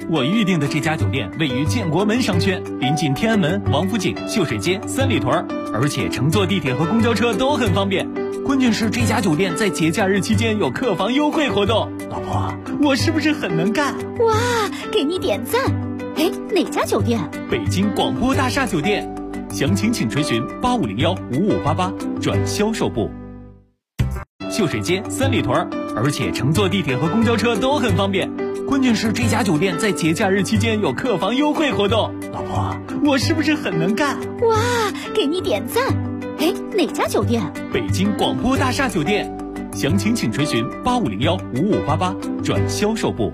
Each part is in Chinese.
我预定的这家酒店位于建国门商圈，临近天安门、王府井、秀水街、三里屯，而且乘坐地铁和公交车都很方便。关键是这家酒店在节假日期间有客房优惠活动。老婆，我是不是很能干？ 哇，给你点赞！哎，哪家酒店？ 北京广播大厦酒店，详情请垂询8501-5588转销售部。秀水街、三里屯，而且乘坐地铁和公交车都很方便。关键是这家酒店在节假日期间有客房优惠活动。老婆，我是不是很能干？ 哇，给你点赞！哎，哪家酒店？ 北京广播大厦酒店，详情请垂询8501-5588转销售部。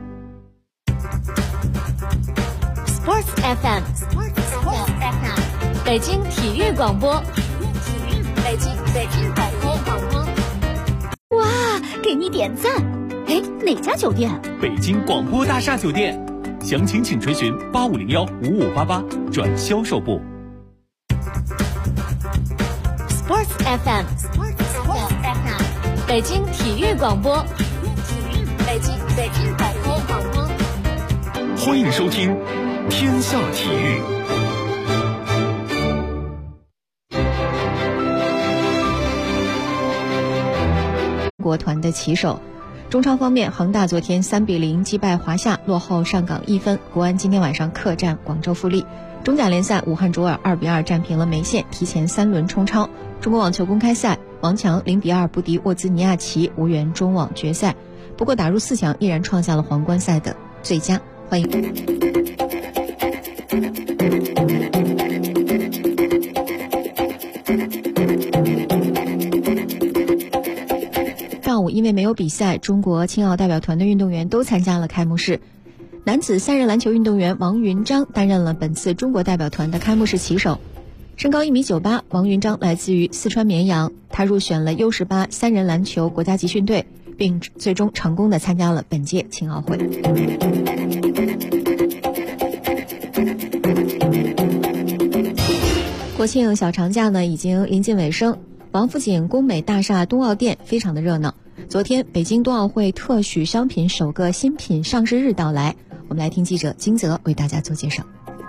Sports FM， 北京体育广播，北京广播。哇，给你点赞！哎，哪家酒店？ 北京广播大厦酒店，详情请垂询8501-5588转销售部。 Sports FM， 北京体育广播，北京广播。 欢迎收听《天下体育》。 国团的旗手。中超方面，恒大昨天3-0击败华夏，落后上港1分。国安今天晚上客战广州富力。中甲联赛，武汉卓尔2-2战平了梅县，提前3轮冲超。中国网球公开赛，王强0-2不敌沃兹尼亚奇，无缘中网决赛。不过打入4强，依然创下了皇冠赛的最佳。欢迎。上午因为没有比赛，中国青奥代表团的运动员都参加了开幕式。男子3人篮球运动员王云章担任了本次中国代表团的开幕式旗手。身高1.98米，王云章来自于四川绵阳，他入选了 U18 3人篮球国家集训队，并最终成功地参加了本届青奥会。国庆小长假呢已经临近尾声，王府井工美大厦冬奥店非常的热闹。昨天北京冬奥会特许商品首个新品上市日到来，我们来听记者金泽为大家做介绍。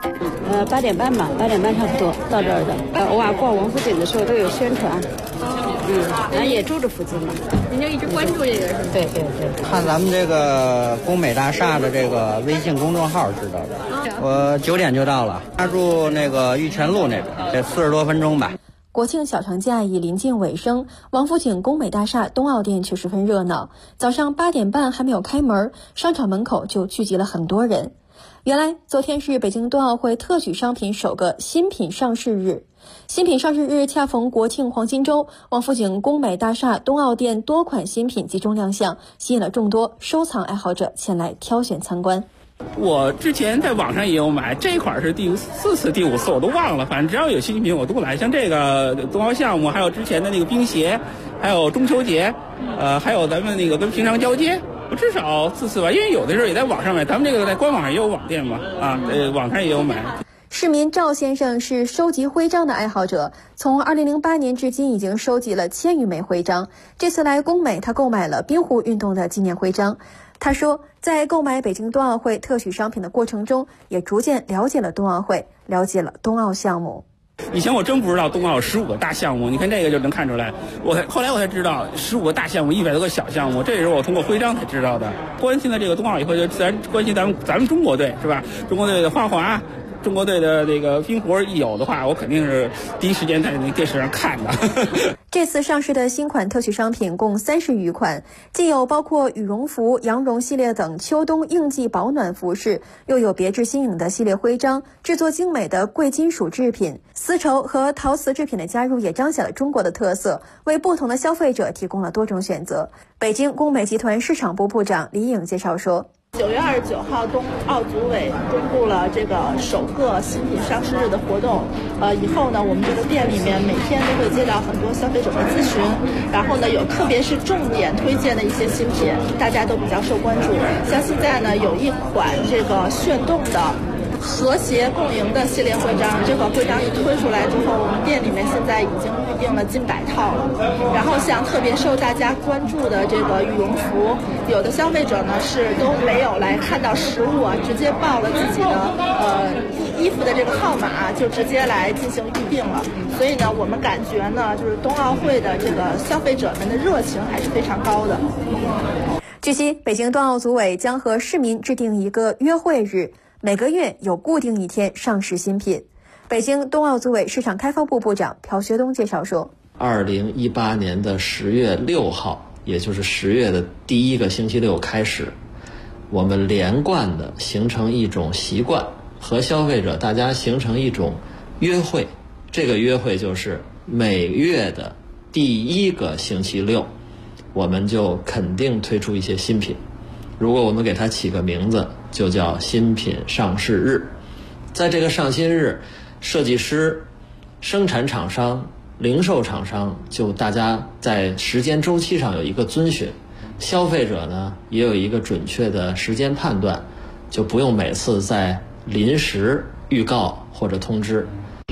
8点半吧，8点半差不多到这儿的。偶尔逛王府井的时候都有宣传。咱也住着附近嘛。您就一直关注这个是吗？对。 看咱们这个工美大厦的这个微信公众号知道的。我9点就到了，家住那个玉泉路那边，这40多分钟吧。 国庆小长假已临近尾声，王府井工美大厦冬奥店却十分热闹。早上8点半还没有开门，商场门口就聚集了很多人。原来昨天是北京冬奥会特许商品首个新品上市日。新品上市日恰逢国庆黄金周，王府井工美大厦冬奥店多款新品集中亮相，吸引了众多收藏爱好者前来挑选参观。 我之前在网上也有买，这款是第4次、第5次我都忘了，反正只要有新品我都来。像这个冬奥项目，还有之前的那个冰鞋，还有中秋节，还有咱们那个跟平常交接，我至少4次吧。因为有的时候也在网上买，咱们这个在官网上也有网店嘛，网上也有买。 市民赵先生是收集徽章的爱好者，从2008年至今已经收集了1000余枚徽章。这次来工美，他购买了冰壶运动的纪念徽章。他说，在购买北京冬奥会特许商品的过程中，也逐渐了解了冬奥会，了解了冬奥项目。 以前我真不知道冬奥有15个大项目，你看这个就能看出来。后来我才知道15个大项目，100多个小项目，这也是我通过徽章才知道的。关心了这个冬奥以后，就自然关心咱们中国队是吧？中国队的花滑，中国队的那个冰壶，一有的话，我肯定是第一时间在那电视上看的。 这次上市的新款特许商品共30余款，既有包括羽绒服、羊绒系列等秋冬应季保暖服饰，又有别致新颖的系列徽章，制作精美的贵金属制品，丝绸和陶瓷制品的加入也彰显了中国的特色，为不同的消费者提供了多种选择。北京工美集团市场部部长李颖介绍说 ，9月29号，冬奥组委公布了这个首个新品上市日的活动。以后呢，我们这个店里面每天都会接到很多消费者的咨询，然后呢，有特别是重点推荐的一些新品，大家都比较受关注。像现在呢，有一款这个炫动的和谐共赢的系列徽章。这款徽章一推出来之后，我们店里面现在已经预定了近100套了。然后像特别受大家关注的这个羽绒服，有的消费者呢是都没有来看到实物啊，直接报了自己的衣服的这个号码，就直接来进行预定了。所以呢，我们感觉呢，就是冬奥会的这个消费者们的热情还是非常高的。 据悉，北京冬奥组委将和市民制定一个约会日，每个月有固定一天上市新品。北京冬奥组委市场开发部部长朴学东介绍说 ，2018年的10月6号，也就是10月的第一个星期六开始，我们连贯的形成一种习惯，和消费者大家形成一种约会。这个约会就是每月的第一个星期六，我们就肯定推出一些新品。如果我们给它起个名字，就叫新品上市日。在这个上新日，设计师、生产厂商、零售厂商就大家在时间周期上有一个遵循，消费者呢也有一个准确的时间判断，就不用每次在临时预告或者通知。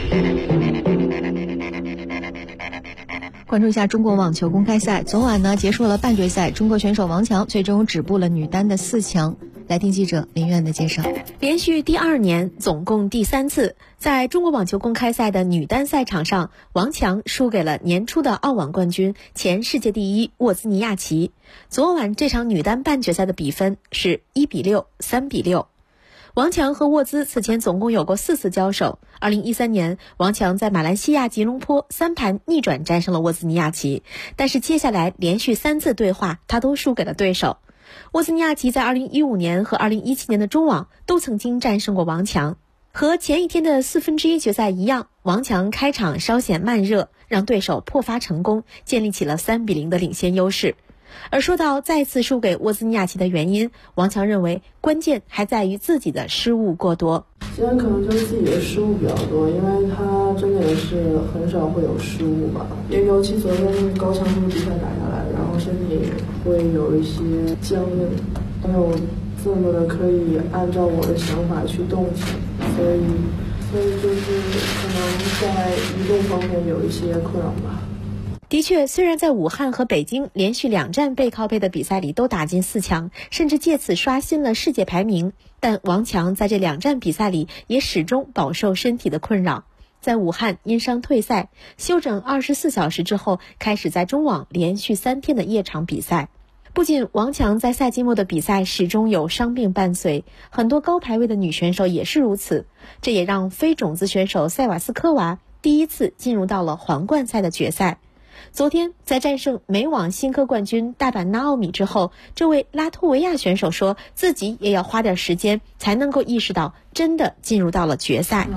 关注一下中国网球公开赛，昨晚呢结束了半决赛，中国选手王强最终止步了女单的4强。来听记者林苑的介绍。连续第2年，总共第3次，在中国网球公开赛的女单赛场上，王强输给了年初的澳网冠军、前世界第一沃兹尼亚奇。昨晚这场女单半决赛的比分是1比6、3比6。王强和沃兹此前总共有过4次交手。2013年，王强在马来西亚吉隆坡3盘逆转战胜了沃兹尼亚奇，但是接下来连续3次对话，他都输给了对手。沃兹尼亚奇在2015年和2017年的中网都曾经战胜过王强。和前一天的1/4决赛一样，王强开场稍显慢热，让对手破发成功，建立起了3比0的领先优势。而说到再次输给沃兹尼亚奇的原因，王强认为关键还在于自己的失误过多。 今天可能就是自己的失误比较多，因为他真的也是很少会有失误吧，也尤其昨天高强度比赛打下来，然后身体会有一些僵硬，没有这么的可以按照我的想法去动起，所以就是可能在移动方面有一些困扰吧。 的确，虽然在武汉和北京连续2站背靠背的比赛里都打进4强，甚至借此刷新了世界排名，但王强在这2站比赛里也始终饱受身体的困扰。在武汉因伤退赛，休整24小时之后，开始在中网连续3天的夜场比赛。不仅王强在赛季末的比赛始终有伤病伴随，很多高排位的女选手也是如此，这也让非种子选手塞瓦斯科娃第一次进入到了皇冠赛的决赛。昨天在战胜美网新科冠军大阪纳奥米之后，这位拉脱维亚选手说自己也要花点时间才能够意识到真的进入到了决赛。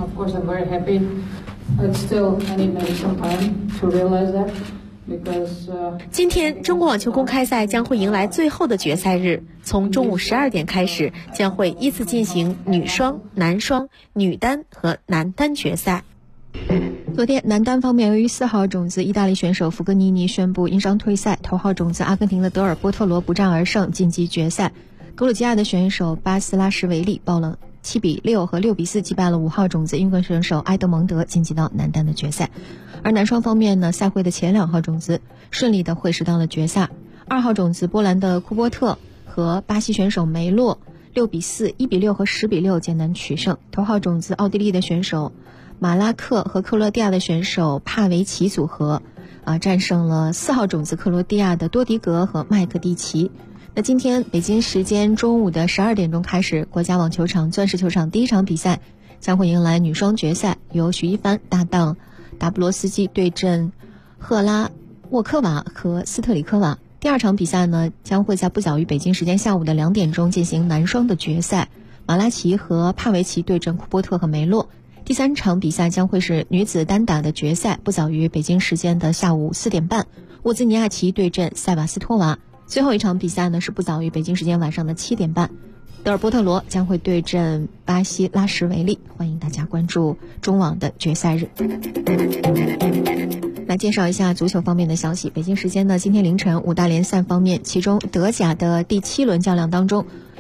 今天中国网球公开赛将会迎来最后的决赛日，从中午12点开始，将会依次进行女双、男双、女单和男单决赛。昨天男单方面，由于4号种子意大利选手福格尼尼宣布因伤退赛，头号种子阿根廷的德尔波特罗不战而胜，晋级决赛。格鲁吉亚的选手巴斯拉什维利爆冷7比6和6比4击败了5号种子英国选手埃德蒙德，晋级到男单的决赛。而男双方面呢，赛会的前2号种子顺利的会师到了决赛。2号种子波兰的库波特和巴西选手梅洛6比4、1比6和10比6艰难取胜。头号种子奥地利的选手马拉克和克罗地亚的选手帕维奇组合战胜了4号种子克罗地亚的多迪格和麦克蒂奇。那今天北京时间中午的12点钟开始，国家网球场钻石球场第1场比赛将会迎来女双决赛，由许一帆搭档达布罗斯基对阵赫拉沃科娃和斯特里科娃。第2场比赛呢，将会在不早于北京时间下午的2点钟进行男双的决赛，马拉奇和帕维奇对阵库波特和梅洛。第3场比赛将会是女子单打的决赛，不早于北京时间的下午4点半，沃兹尼亚奇对阵塞瓦斯托娃。最后一场比赛呢，是不早于北京时间晚上的7点半，德尔波特罗将会对阵巴西拉什维利。欢迎大家关注中网的决赛日。来介绍一下足球方面的消息。北京时间呢，今天凌晨5大联赛方面，其中德甲的第7轮较量当中，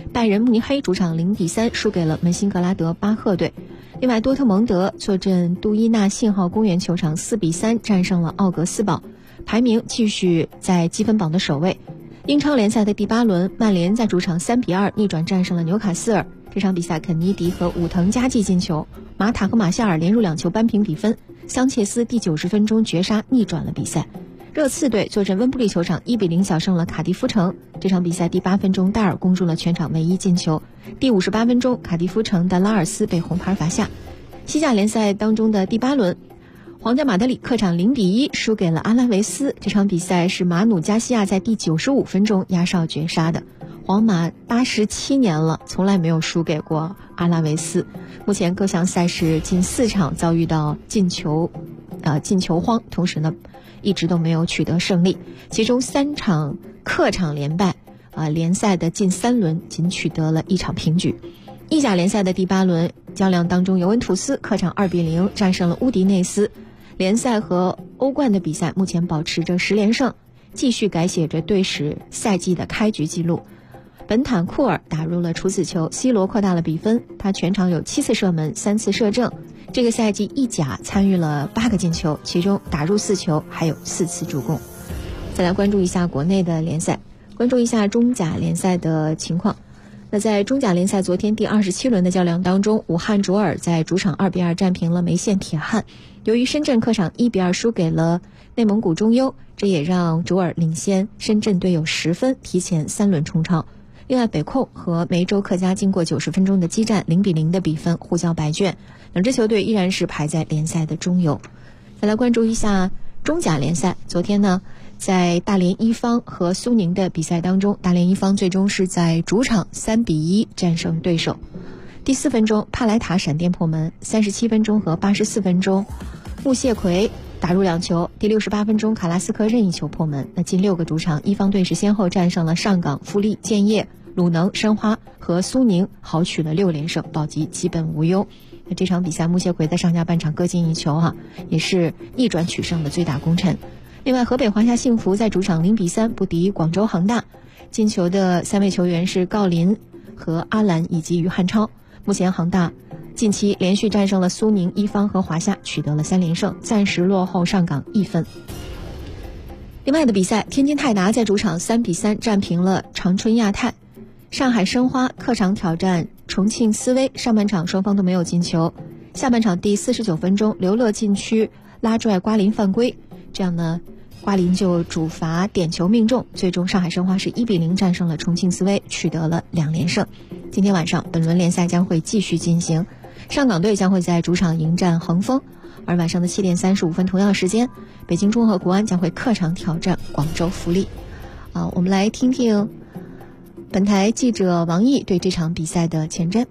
拜仁慕尼黑主场0-3输给了门兴格拉德巴赫队。另外，多特蒙德坐镇杜伊纳信号公园球场4-3战胜了奥格斯堡，排名继续在积分榜的首位。英超联赛的第8轮，曼联在主场3-2逆转战胜了纽卡斯尔。这场比赛，肯尼迪和武藤佳纪进球，马塔和马夏尔连入2球扳平比分，桑切斯第90分钟绝杀逆转了比赛。热刺队坐镇温布利球场1-0小胜了卡迪夫城。这场比赛第8分钟，戴尔攻入了全场唯一进球。第58分钟，卡迪夫城的拉尔斯被红牌罚下。西甲联赛当中的第8轮，皇家马德里客场0-1输给了阿拉维斯。这场比赛是马努加西亚在第95分钟压哨绝杀的。皇马87年了，从来没有输给过阿拉维斯。目前各项赛事近4场遭遇到进球荒，同时呢，一直都没有取得胜利。其中3场客场连败，联赛的近3轮仅取得了1场平局。意甲联赛的第8轮较量当中，尤文图斯客场2-0战胜了乌迪内斯。联赛和欧冠的比赛目前保持着10连胜，继续改写着队史赛季的开局纪录。本坦库尔打入了处子球，C罗扩大了比分，他全场有7次射门，3次射正。这个赛季意甲参与了8个进球，其中打入4球，还有4次助攻。再来关注一下国内的联赛，关注一下中甲联赛的情况。那在中甲联赛昨天第27轮的较量当中，武汉卓尔在主场2-2战平了梅县铁汉。由于深圳客场1-2输给了内蒙古中优，这也让卓尔领先深圳队有10分，提前3轮冲超。另外，北控和梅州客家经过90分钟的激战，0-0的比分互交白卷，两支球队依然是排在联赛的中游。再来关注一下中甲联赛，昨天呢，在大连一方和苏宁的比赛当中，大连一方最终是在主场3-1战胜对手。第4分钟，帕莱塔闪电破门；37分钟和84分钟，穆谢奎打入2球。第68分钟，卡拉斯科任意球破门。那近6个主场，一方队是先后战胜了上港、富力、建业、鲁能、申花和苏宁，豪取了6连胜，保级基本无忧。那这场比赛，穆谢奎在上下半场各进1球也是逆转取胜的最大功臣。另外，河北华夏幸福在主场0-3不敌广州恒大，进球的3位球员是郜林和阿兰以及于汉超。目前恒大近期连续战胜了苏宁、一方和华夏，取得了3连胜，暂时落后上港1分。另外的比赛，天津泰达在主场3-3战平了长春亚泰。上海申花客场挑战重庆斯威，上半场双方都没有进球。下半场第49分钟，刘乐禁区拉拽瓜林犯规，这样呢，瓜林就主罚点球命中，最终上海申花是1-0战胜了重庆斯威，取得了2连胜。今天晚上本轮联赛将会继续进行，上港队将会在主场迎战恒丰，而晚上的7点35分同样时间，北京中赫国安将会客场挑战广州富力。我们来听听本台记者王毅对这场比赛的前瞻。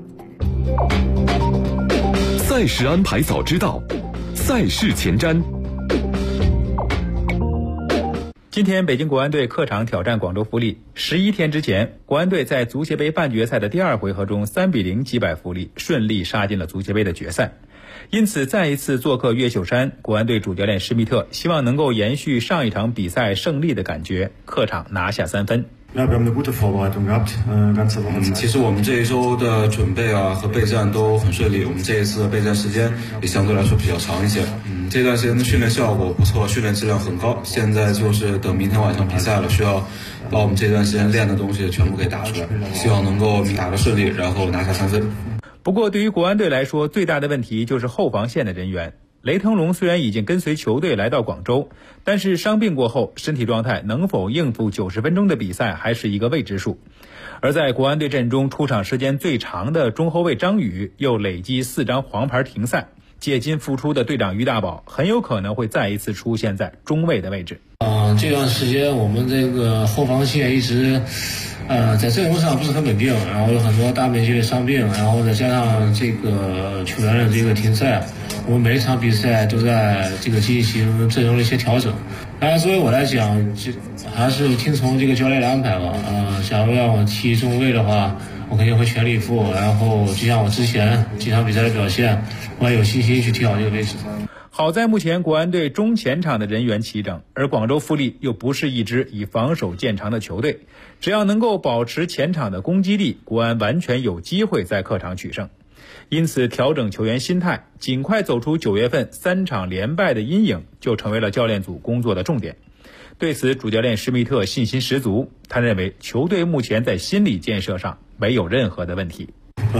赛事安排早知道，赛事前瞻。 今天北京国安队客场挑战广州富力。11天之前，国安队在足协杯半决赛的第2回合中3-0击败富力，顺利杀进了足协杯的决赛。因此再一次做客越秀山，国安队主教练施密特希望能够延续上一场比赛胜利的感觉，客场拿下3分。 其实我们这一周的准备和备战都很顺利，我们这一次备战时间也相对来说比较长一些。这段时间的训练效果不错，训练质量很高，现在就是等明天晚上比赛了，需要把我们这段时间练的东西全部给打出来，希望能够打得顺利，然后拿下3分。 不过对于国安队来说，最大的问题就是后防线的人员。雷腾龙虽然已经跟随球队来到广州，但是伤病过后，身体状态能否应付90分钟的比赛还是一个未知数。而在国安队阵中出场时间最长的中后卫张宇又累积4张黄牌停赛，借金复出的队长于大宝很有可能会再一次出现在中卫的位置。 这段时间我们这个后防线一直在阵容上不是很稳定，然后有很多大面积的伤病，然后再加上这个球员的这个停赛，我们每一场比赛都在这个进行阵容的一些调整。当然作为我来讲，还是听从这个教练的安排吧。假如让我踢中卫的话，我肯定会全力以赴，然后就像我之前几场比赛的表现，我也有信心去踢好这个位置。 好在目前国安队中前场的人员齐整，而广州富力又不是一支以防守见长的球队，只要能够保持前场的攻击力，国安完全有机会在客场取胜。因此调整球员心态，尽快走出9月份3场连败的阴影，就成为了教练组工作的重点。对此，主教练施密特信心十足，他认为球队目前在心理建设上没有任何的问题。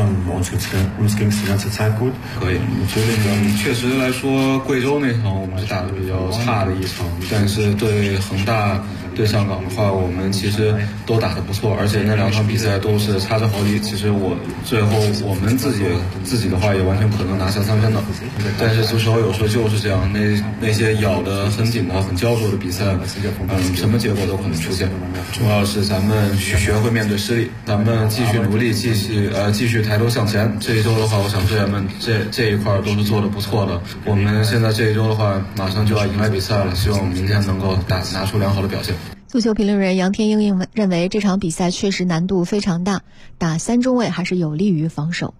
可以，确实来说，贵州那场我们是打得比较差的一场，但是对恒大、对上港的话，我们其实都打得不错，而且那2场比赛都是差之毫厘。其实最后我们自己的话也完全可能拿下3分的，但是足球有时候就是这样，那些咬得很紧的、很焦灼的比赛，什么结果都可能出现。重要是咱们学会面对失利，咱们继续努力，继续抬头向前。这一周的话，我想队员们这一块都是做得不错的。我们现在这一周的话，马上就要迎来比赛了，希望我们明天能够拿出良好的表现。 足球评论人杨天英认为，这场比赛确实难度非常大，打3中卫还是有利于防守。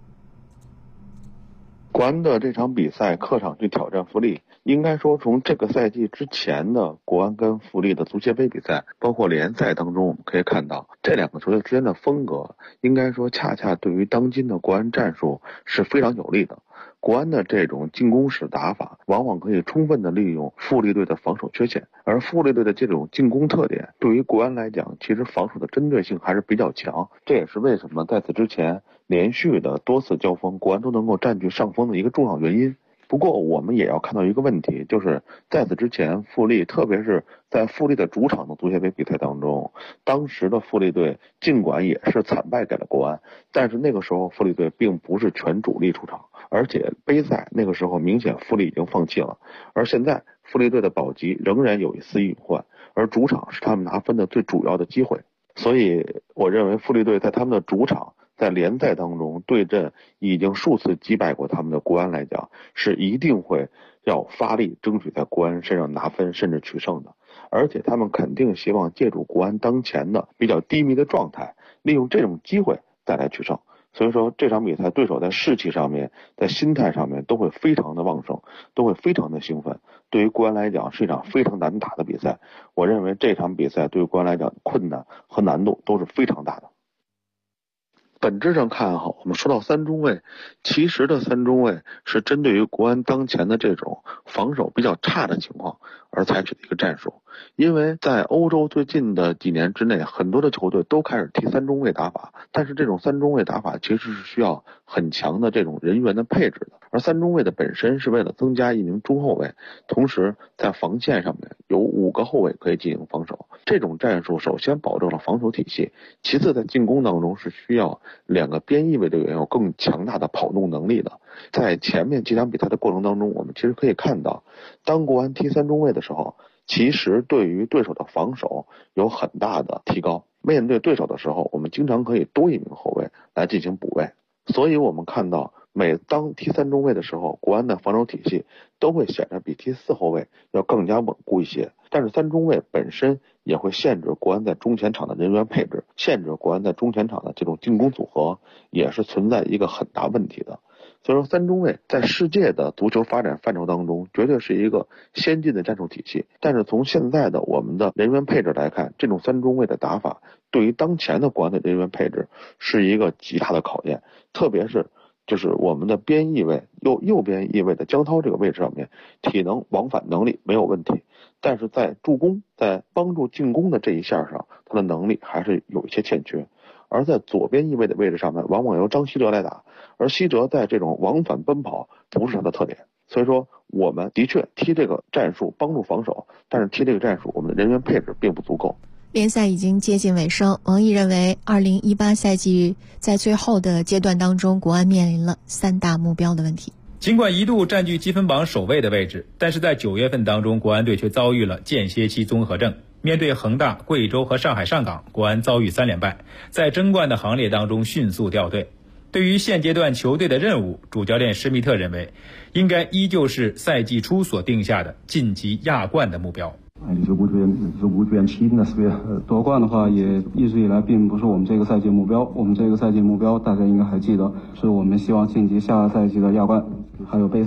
国安的这场比赛客场去挑战富力，应该说从这个赛季之前的国安跟富力的足协杯比赛，包括联赛当中，我们可以看到这2个球队之间的风格，应该说恰恰对于当今的国安战术是非常有利的。国安的这种进攻式打法往往可以充分的利用富力队的防守缺陷，而富力队的这种进攻特点对于国安来讲，其实防守的针对性还是比较强。这也是为什么在此之前连续的多次交锋，国安都能够占据上风的一个重要原因。不过我们也要看到一个问题，就是在此之前富力，特别是在富力的主场的足协杯比赛当中，当时的富力队尽管也是惨败给了国安，但是那个时候富力队并不是全主力出场，而且杯赛那个时候明显富力已经放弃了，而现在富力队的保级仍然有一丝隐患，而主场是他们拿分的最主要的机会。所以我认为富力队在他们的主场在联赛当中对阵已经数次击败过他们的国安来讲，是一定会要发力争取在国安身上拿分甚至取胜的，而且他们肯定希望借助国安当前的比较低迷的状态，利用这种机会再来取胜。所以说这场比赛对手在士气上面，在心态上面都会非常的旺盛，都会非常的兴奋。对于国安来讲是一场非常难打的比赛，我认为这场比赛对于国安来讲困难和难度都是非常大的。本质上看哈，我们说到3中卫，其实的3中卫是针对于国安当前的这种防守比较差的情况而采取的一个战术。因为在欧洲最近的几年之内，很多的球队都开始踢3中卫打法，但是这种3中卫打法其实是需要很强的这种人员的配置的，而3中卫的本身是为了增加1名中后卫，同时在防线上面有5个后卫可以进行防守。这种战术首先保证了防守体系，其次在进攻当中是需要2个边翼位队员有更强大的跑动能力的。在前面几场比赛的过程当中，我们其实可以看到，当国安踢3中卫的时候，其实对于对手的防守有很大的提高。面对对手的时候，我们经常可以多1名后卫来进行补位。所以我们看到每当踢3中卫的时候，国安的防守体系都会显得比踢4后卫要更加稳固一些。但是3中卫本身也会限制国安在中前场的人员配置，限制国安在中前场的这种进攻组合，也是存在一个很大问题的。所以说3中卫在世界的足球发展范畴当中绝对是一个先进的战术体系，但是从现在的我们的人员配置来看，这种3中卫的打法对于当前的国安的人员配置是一个极大的考验，特别是就是我们的边翼位右边翼位的江涛这个位置上面，体能往返能力没有问题，但是在助攻在帮助进攻的这一线上，他的能力还是有一些欠缺。而在左边翼位的位置上面，往往由张稀哲来打，而稀哲在这种往返奔跑不是他的特点。所以说我们的确踢这个战术帮助防守，但是踢这个战术我们的人员配置并不足够。 联赛已经接近尾声，王毅认为2018赛季在最后的阶段当中，国安面临了3大目标的问题。 尽管一度占据积分榜首位的位置，但是在9月份当中，国安队却遭遇了间歇期综合症。面对恒大、贵州和上海上港，国安遭遇3连败，在争冠的行列当中迅速掉队。对于现阶段球队的任务，主教练施密特认为，应该依旧是赛季初所定下的晋级亚冠的目标。 无缘期那是夺冠的话，也一直以来并不是我们这个赛季目标。我们这个赛季目标大家应该还记得，是我们希望晋级下个赛季的亚冠，还有杯赛。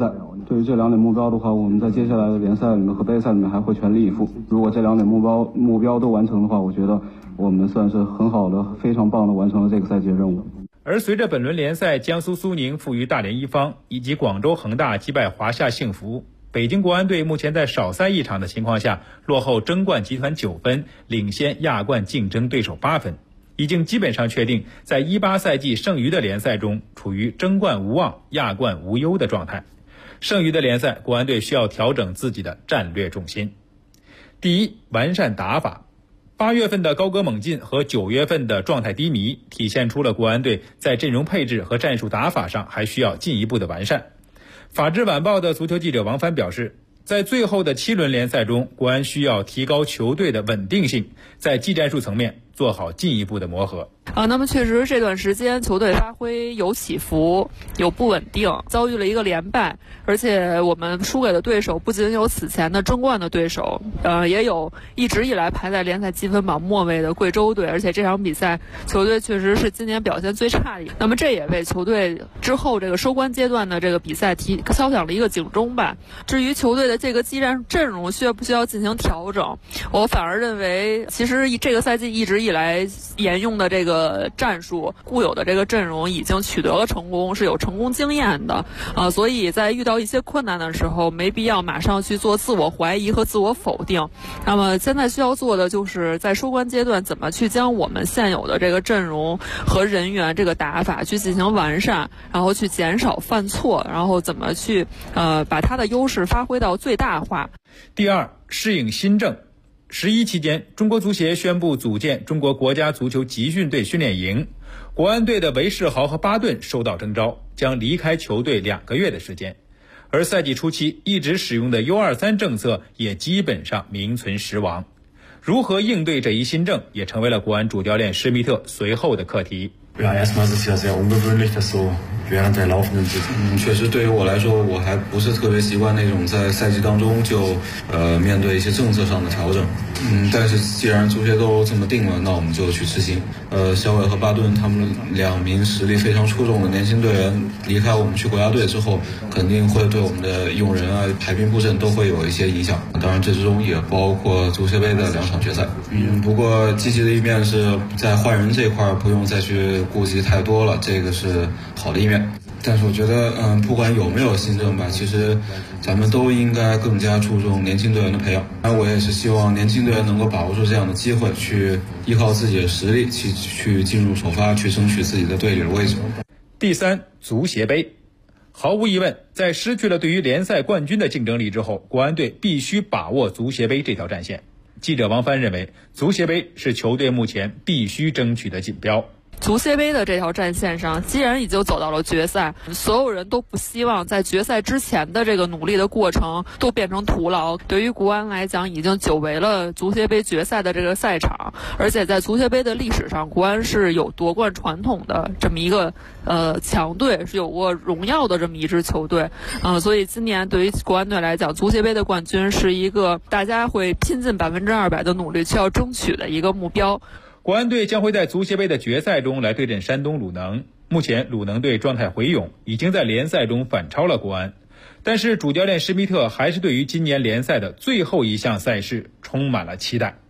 对于这2点目标的话，我们在接下来的联赛里面和杯赛里面还会全力以赴。如果这2点目标都完成的话，我觉得我们算是很好的、非常棒的完成了这个赛季的任务。 而随着本轮联赛江苏苏宁负于大连一方，以及广州恒大击败华夏幸福，北京国安队目前在少赛一场的情况下，落后争冠集团9分，领先亚冠竞争对手8分，已经基本上确定在18赛季剩余的联赛中处于争冠无望、亚冠无忧的状态。剩余的联赛，国安队需要调整自己的战略重心。第一，完善打法。8月份的高歌猛进和9月份的状态低迷，体现出了国安队在阵容配置和战术打法上还需要进一步的完善。法制晚报的足球记者王帆表示，在最后的7轮联赛中，国安需要提高球队的稳定性，在技战术层面做好进一步的磨合。 那么确实这段时间球队发挥有起伏，有不稳定，遭遇了一个连败，而且我们输给的对手不仅有此前的争冠的对手，也有一直以来排在联赛积分榜末位的贵州队，而且这场比赛球队确实是今年表现最差的。那么这也为球队之后这个收官阶段的这个比赛敲响了一个警钟吧。至于球队的这个技战阵容需不需要进行调整，我反而认为其实这个赛季一直以来沿用的这个战术固有的这个阵容已经取得了成功，是有成功经验的所以在遇到一些困难的时候没必要马上去做自我怀疑和自我否定。那么现在需要做的就是在收官阶段怎么去将我们现有的这个阵容和人员这个打法去进行完善，然后去减少犯错，然后怎么去把它的优势发挥到最大化。 第二，适应新政。11期间，中国足协宣布组建中国国家足球集训队训练营，国安队的韦世豪和巴顿收到征召，将离开球队2个月的时间。而赛季初期一直使用的 U23 政策也基本上名存实亡。如何应对这一新政，也成为了国安主教练施密特随后的课题。 Ja, erstmal ist es ja sehr ungewöhnlich, dass so während der laufenden Saison 确实对于我来说，我还不是特别习惯那种在赛季当中就面对一些政策上的调整。但是既然足协都这么定了，那我们就去执行。肖伟和巴顿他们2名实力非常出众的年轻队员离开我们去国家队之后，肯定会对我们的用人啊、排兵布阵都会有一些影响。当然这之中也包括足协杯的2场决赛。不过积极的一面是在换人这块不用再去顾及太多了，这个是好的一面。但是我觉得不管有没有新政吧，其实咱们都应该更加注重年轻队员的培养。我也是希望年轻队员能够把握住这样的机会，去依靠自己的实力去进入首发，去争取自己的队里的位置。 第三，足协杯。毫无疑问，在失去了对于联赛冠军的竞争力之后，国安队必须把握足协杯这条战线。记者王帆认为，足协杯是球队目前必须争取的锦标。 足协杯的这条战线上，既然已经走到了决赛，所有人都不希望在决赛之前的这个努力的过程都变成徒劳。对于国安来讲，已经久违了足协杯决赛的这个赛场，而且在足协杯的历史上，国安是有夺冠传统的这么一个强队，是有过荣耀的这么一支球队所以今年对于国安队来讲，足协杯的冠军是一个大家会拼尽200%的努力去要争取的一个目标。 国安队将会在足协杯的决赛中来对阵山东鲁能。目前鲁能队状态回勇，已经在联赛中反超了国安。但是主教练施密特还是对于今年联赛的最后一项赛事充满了期待。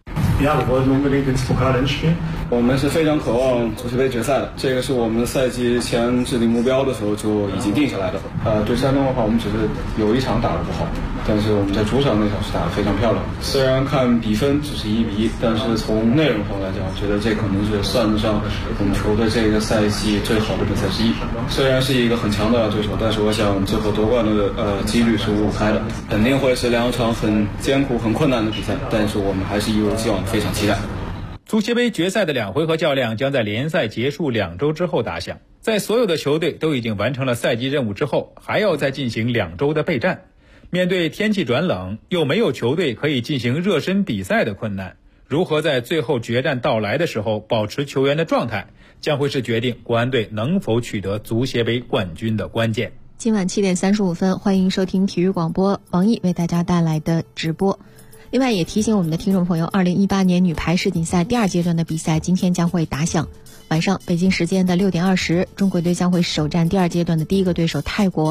我们是非常渴望足协杯决赛的，这个是我们赛季前制定目标的时候就已经定下来的。对山东的话，我们只是有一场打得不好，但是我们在主场那场是打得非常漂亮。虽然看比分只是1-1，但是从内容上来讲，我觉得这可能是算得上我们球队这个赛季最好的比赛之一。虽然是一个很强的对手，但是我想最后夺冠的几率是5-5开的，肯定会是2场很艰苦、很困难的比赛，但是我们还是一如既往非常期待。 足协杯决赛的2回合较量将在联赛结束2周之后打响。在所有的球队都已经完成了赛季任务之后，还要再进行2周的备战。面对天气转冷又没有球队可以进行热身比赛的困难，如何在最后决战到来的时候保持球员的状态，将会是决定国安队能否取得足协杯冠军的关键。 今晚7点35分，欢迎收听体育广播，王毅为大家带来的直播。另外也提醒我们的听众朋友，2018年女排世锦赛第2阶段的比赛今天将会打响。晚上北京时间的6点20，中国队将会首战第2阶段的第一个对手泰国。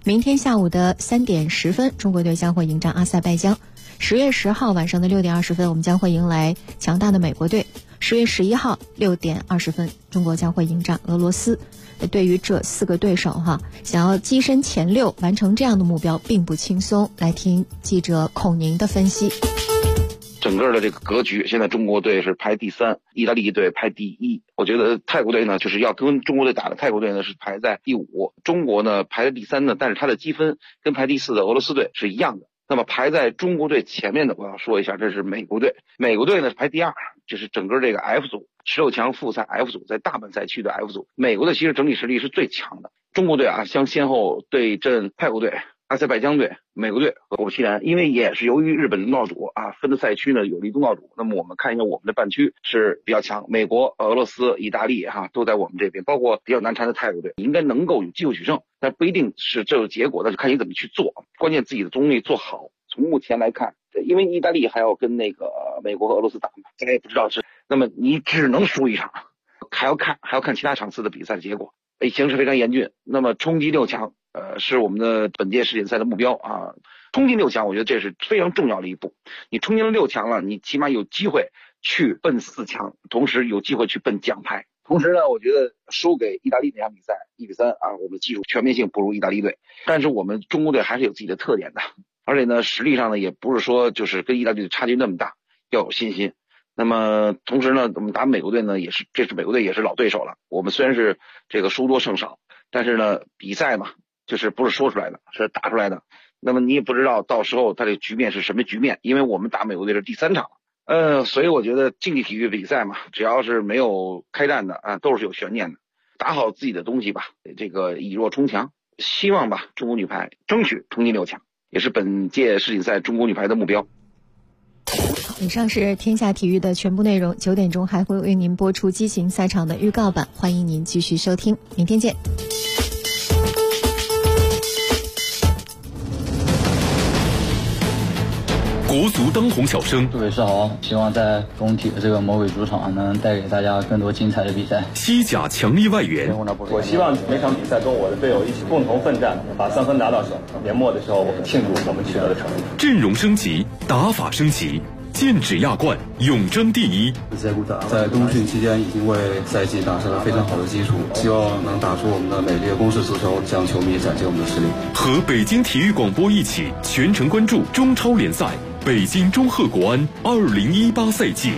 明天下午的3点10分，中国队将会迎战阿塞拜疆。10月10号晚上的6点20分，我们将会迎来强大的美国队。10月11号6点20分，中国将会迎战俄罗斯。对于这4个对手想要跻身前6，完成这样的目标并不轻松。来听记者孔宁的分析。 整个的这个格局，现在中国队是排第3，意大利队排第1。我觉得泰国队呢，就是要跟中国队打的，泰国队呢是排在第5，中国呢排在第3呢，但是它的积分跟排第4的俄罗斯队是一样的。那么排在中国队前面的，我要说一下，这是美国队。美国队呢排第2，就是整个这个 F 组16强复赛 F 组，在大本赛区的 F 组，美国队其实整体实力是最强的。中国队将先后对阵泰国队、阿塞拜疆队、美国队和果不其然，因为也是由于日本东道主分的赛区呢有利东道主，那么我们看一下我们的半区是比较强，美国、俄罗斯、意大利都在我们这边，包括比较难缠的泰国队，应该能够有机会取胜，但不一定是这个结果，那就看你怎么去做，关键自己的东西做好。从目前来看，因为意大利还要跟那个美国和俄罗斯打嘛，咱也不知道是，那么你只能输一场，还要看其他场次的比赛结果，形势非常严峻。那么冲击6强，是我们的本届世锦赛的目标冲进6强，我觉得这是非常重要的一步。你冲进了6强了，你起码有机会去奔4强，同时有机会去奔奖牌。同时呢，我觉得输给意大利那场比赛1比3我们技术全面性不如意大利队，但是我们中国队还是有自己的特点的，而且呢，实力上呢也不是说就是跟意大利队差距那么大，要有信心。那么同时呢，我们打美国队呢这是美国队也是老对手了。我们虽然是这个输多胜少，但是呢，比赛嘛，就是不是说出来的，是打出来的。那么你也不知道到时候他这个局面是什么局面，因为我们打美国队是第3场了。所以我觉得竞技体育比赛嘛，只要是没有开战的都是有悬念的。打好自己的东西吧，这个以弱冲强，希望吧中国女排争取冲进6强，也是本届世锦赛中国女排的目标。 以上是天下体育的全部内容，9点钟还会为您播出激情赛场的预告版，欢迎您继续收听，明天见。 国足当红小生， 各位是好，希望在工体的这个魔鬼主场能带给大家更多精彩的比赛。 西甲强力外援， 我希望每场比赛跟我的队友一起共同奋战，把3分拿到手。年末的时候，我们庆祝我们取得的成绩。 阵容升级，打法升级，剑指亚冠，永争第1。 在冬训期间已经为赛季打下了非常好的基础，希望能打出我们的美丽的攻势足球，向球迷展现我们的实力。 和北京体育广播一起全程关注中超联赛。北京中赫国安2018赛季。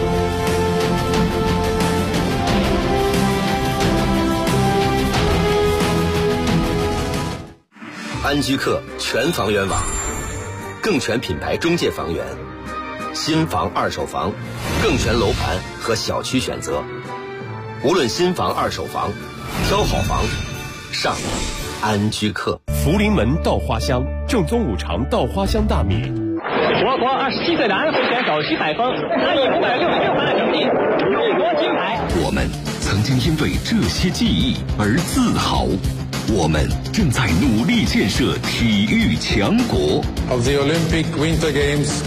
安居客全房源网，更全品牌中介房源，新房二手房，更全楼盘和小区选择。无论新房二手房，挑好房上安居客。 福临门稻花香，正宗五常稻花香大米。 我国27岁的安徽选手徐海峰，他以566分的成绩入国金牌。 我们曾经因为这些记忆而自豪，我们正在努力建设体育强国。 Of the Olympic Winter Games